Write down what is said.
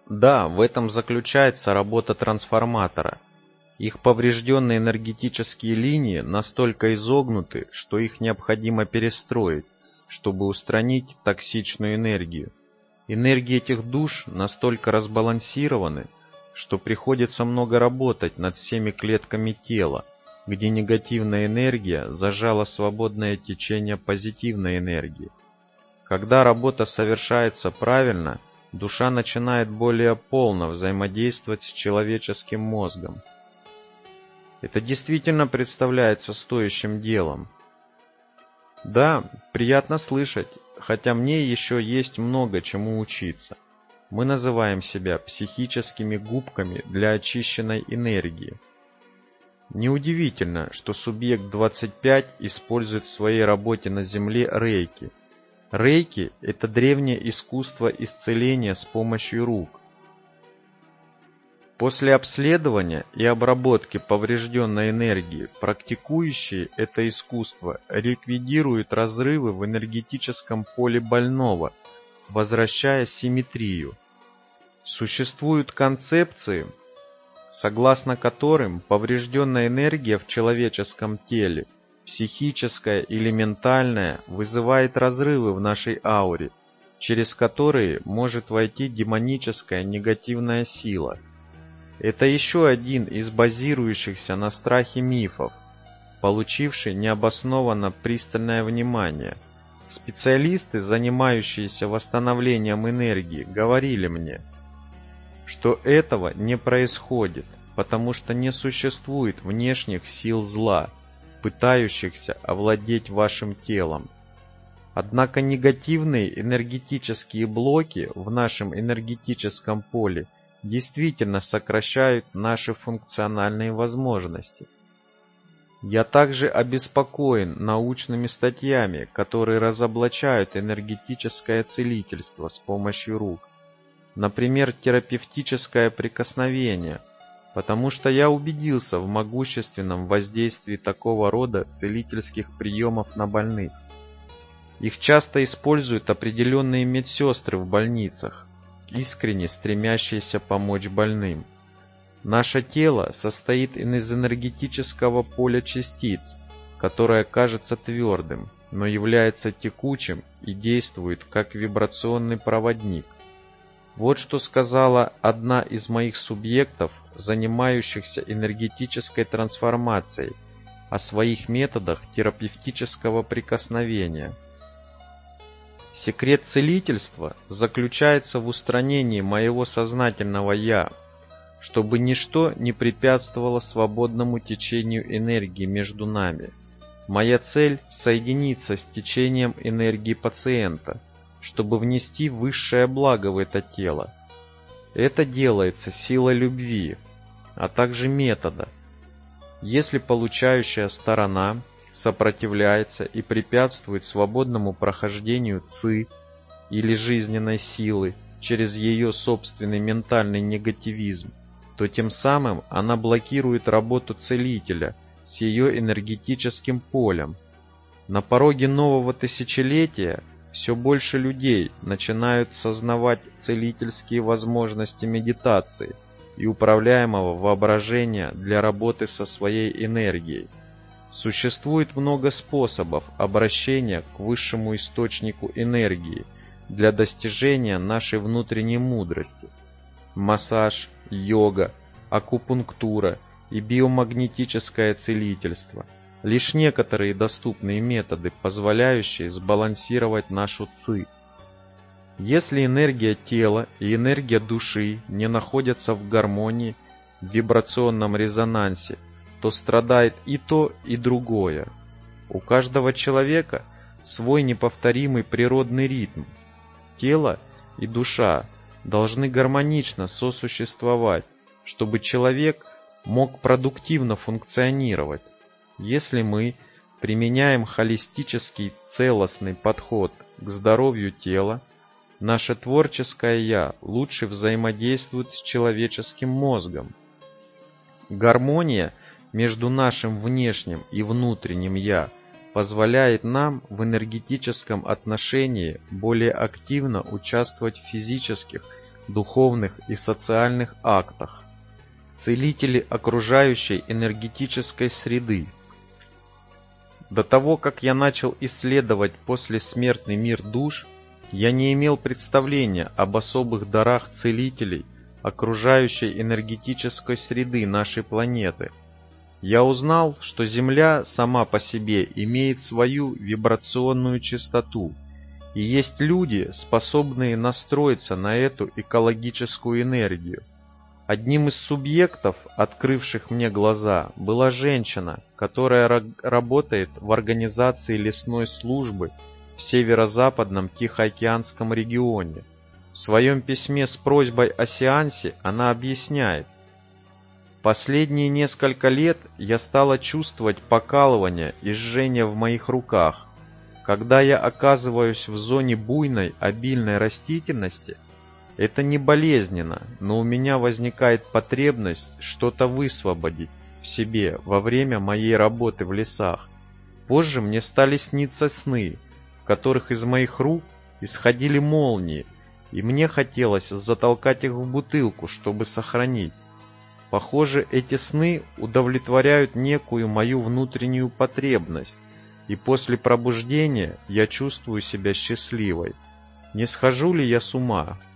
Да, в этом заключается работа трансформатора. Их поврежденные энергетические линии настолько изогнуты, что их необходимо перестроить, чтобы устранить токсичную энергию. Энергии этих душ настолько разбалансированы, что приходится много работать над всеми клетками тела, где негативная энергия зажала свободное течение позитивной энергии. Когда работа совершается правильно, душа начинает более полно взаимодействовать с человеческим мозгом. Это действительно представляется стоящим делом. Да, приятно слышать, хотя мне еще есть много чему учиться. Мы называем себя психическими губками для очищенной энергии. Неудивительно, что субъект 25 использует в своей работе на Земле рейки. Рейки – это древнее искусство исцеления с помощью рук. После обследования и обработки поврежденной энергии практикующие это искусство ликвидируют разрывы в энергетическом поле больного, возвращая симметрию. Существуют концепции, согласно которым поврежденная энергия в человеческом теле, психическая или ментальная, вызывает разрывы в нашей ауре, через которые может войти демоническая негативная сила. Это еще один из базирующихся на страхе мифов, получивший необоснованно пристальное внимание. Специалисты, занимающиеся восстановлением энергии, говорили мне, что этого не происходит, потому что не существует внешних сил зла, пытающихся овладеть вашим телом. Однако негативные энергетические блоки в нашем энергетическом поле действительно сокращают наши функциональные возможности. Я также обеспокоен научными статьями, которые разоблачают энергетическое целительство с помощью рук. Например, терапевтическое прикосновение, потому что я убедился в могущественном воздействии такого рода целительских приемов на больных. Их часто используют определенные медсестры в больницах, искренне стремящиеся помочь больным. Наше тело состоит из энергетического поля частиц, которое кажется твердым, но является текучим и действует как вибрационный проводник. Вот что сказала одна из моих субъектов, занимающихся энергетической трансформацией, о своих методах терапевтического прикосновения. Секрет целительства заключается в устранении моего сознательного «я», чтобы ничто не препятствовало свободному течению энергии между нами. Моя цель – соединиться с течением энергии пациента, чтобы внести высшее благо в это тело. Это делается силой любви, а также метода. Если получающая сторона сопротивляется и препятствует свободному прохождению ци или жизненной силы через ее собственный ментальный негативизм, то тем самым она блокирует работу целителя с ее энергетическим полем. На пороге нового тысячелетия все больше людей начинают сознавать целительские возможности медитации и управляемого воображения для работы со своей энергией. Существует много способов обращения к высшему источнику энергии для достижения нашей внутренней мудрости. Массаж, йога, акупунктура и биомагнетическое целительство – лишь некоторые доступные методы, позволяющие сбалансировать нашу ци. Если энергия тела и энергия души не находятся в гармонии, в вибрационном резонансе, то страдает и то, и другое. У каждого человека свой неповторимый природный ритм. Тело и душа должны гармонично сосуществовать, чтобы человек мог продуктивно функционировать. Если мы применяем холистический целостный подход к здоровью тела, наше творческое «я» лучше взаимодействует с человеческим мозгом. Гармония между нашим внешним и внутренним «я» позволяет нам в энергетическом отношении более активно участвовать в физических духовных и социальных актах, целители окружающей энергетической среды. До того, как я начал исследовать послесмертный мир душ, я не имел представления об особых дарах целителей окружающей энергетической среды нашей планеты. Я узнал, что Земля сама по себе имеет свою вибрационную частоту, и есть люди, способные настроиться на эту экологическую энергию. Одним из субъектов, открывших мне глаза, была женщина, которая работает в организации лесной службы в северо-западном Тихоокеанском регионе. В своем письме с просьбой о сеансе она объясняет: «Последние несколько лет я стала чувствовать покалывание и жжение в моих руках. Когда я оказываюсь в зоне буйной, обильной растительности, это не болезненно, но у меня возникает потребность что-то высвободить в себе во время моей работы в лесах. Позже мне стали сниться сны, в которых из моих рук исходили молнии, и мне хотелось затолкать их в бутылку, чтобы сохранить. Похоже, эти сны удовлетворяют некую мою внутреннюю потребность, и после пробуждения я чувствую себя счастливой. Не схожу ли я с ума?